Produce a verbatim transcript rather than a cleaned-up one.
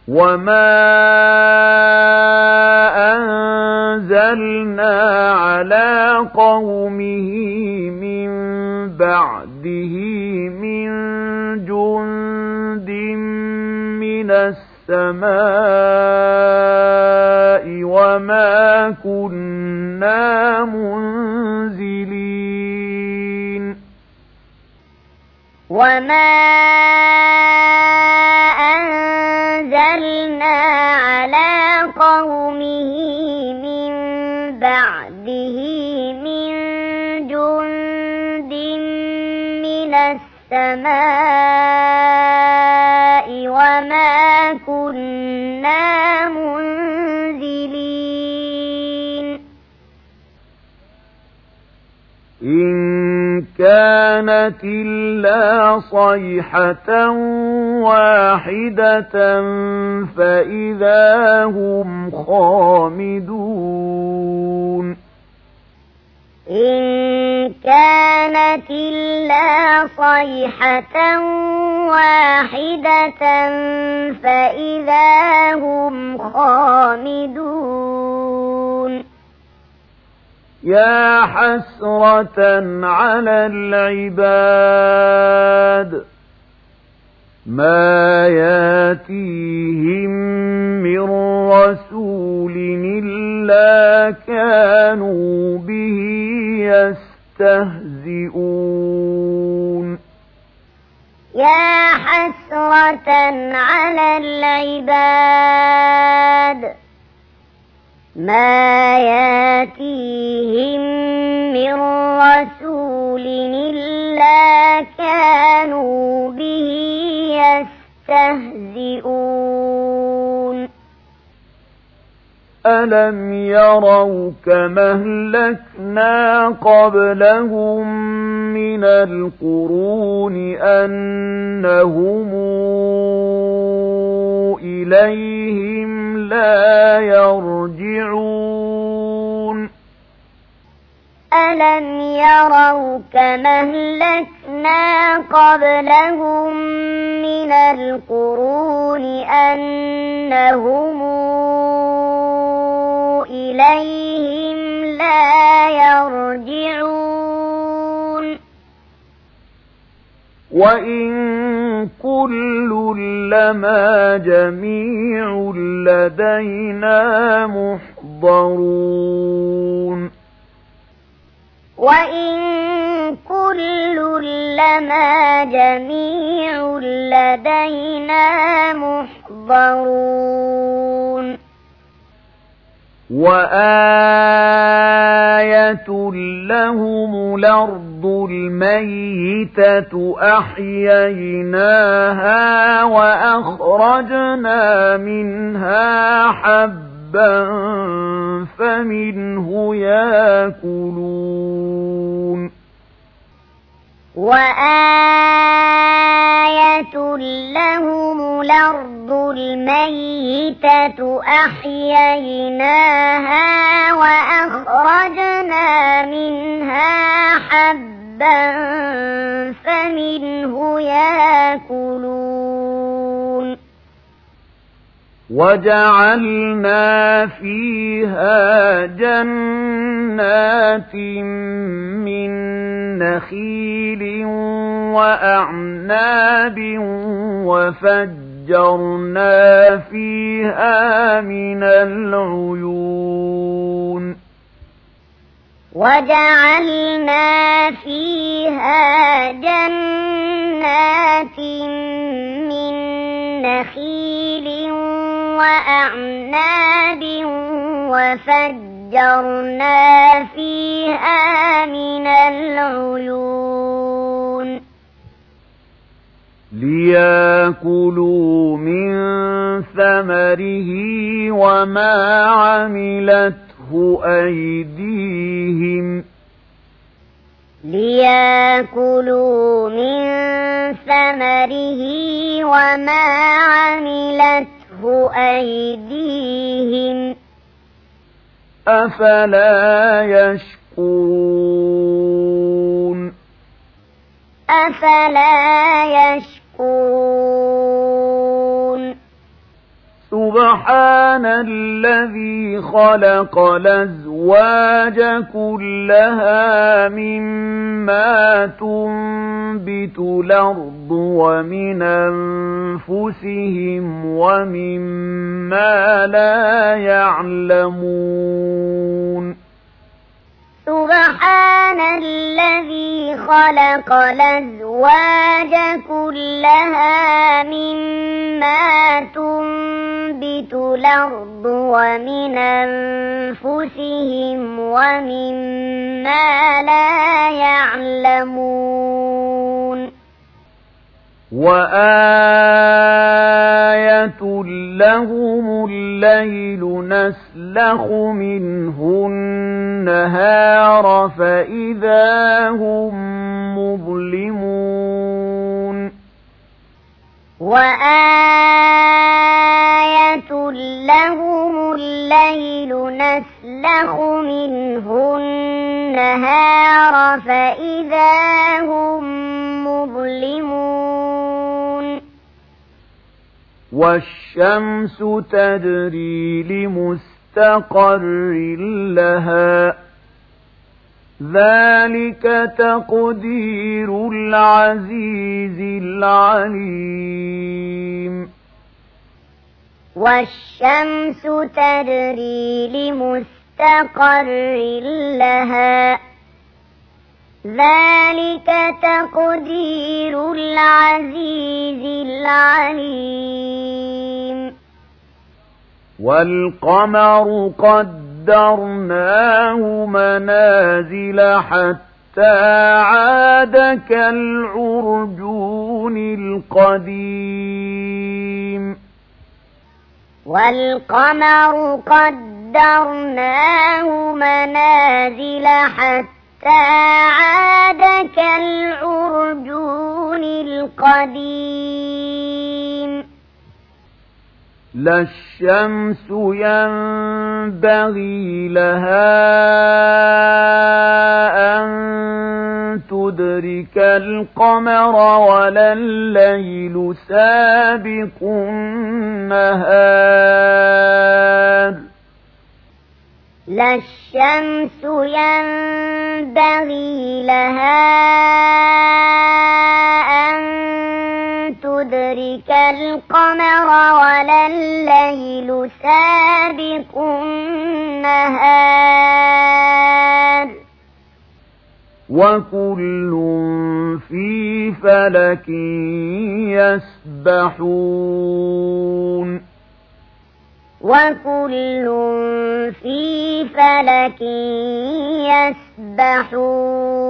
وما أنزلنا على قومه من بعده من جند من السماء وما كنا منزلين وما أنزلنا على قومه من بعده من جند من السماء وما كنا منزلين إن كانت إلا صيحة واحدة فإذا هم خامدون إن كانت إلا صيحة واحدة فإذا هم خامدون يا حسرة على العباد ما ياتيهم من رسول إلا كانوا به يستهزئون يا حسرة على العباد ما ياتيهم من رسول إلا كانوا به يستهزئون ألم يروا كما أهلكنا قبلهم من القرون أنهم إليهم لا يرجعون ألم يروا كما أهلكنا قبلهم من القرون أنهم إليهم لا يرجعون وإن كل لما جميع لدينا محضرون وإن كل لما جميع لدينا محضرون وآية لهم الأرض الميتة أحييناها وأخرجنا منها حبا فمنه يأكلون وآية لهم الأرض الميتة أحييناها وأخرجنا منها حبا فمنه يأكلون وجعلنا فيها جنات من نخيل وأعناب وفجرنا فيها من العيون وجعلنا فيها جنات من نخيل وأعناب وفجرنا فيها من العيون ليأكلوا من ثمره وما عملته أيديهم ليأكلوا من ثمره وما عملته أيديهم أفلا يشكرون أفلا يشكرون سبحان الذي خلق الأزواج كلها مما تنبت الأرض ومن أنفسهم ومما لا يعلمون سبحان الذي خلق الأزواج كلها مما تنبت الأرض ومن أنفسهم ومما لا يعلمون وآية لهم الليل نسلخ منه النهار فإذا هم مظلمون وآية لهم الليل نسلخ منه النهار فإذا هم مظلمون والشمس تجري لمستقر لها ذلك تقدير العزيز العليم والشمس تجري لمستقر لها ذلك تقدير العزيز العليم والقمر قدرناه منازل حتى عاد كالعرجون القديم والقمر قدرناه منازل حتى عاد كالعرجون القديم لا الشمس ينبغي لها أن تدرك القمر ولا الليل سابق النهار لا الشمس ينبغي لها أن تدرك القمر ولا الليل سابق النهار وكل في فلك يسبحون وكل في فلك يسبحون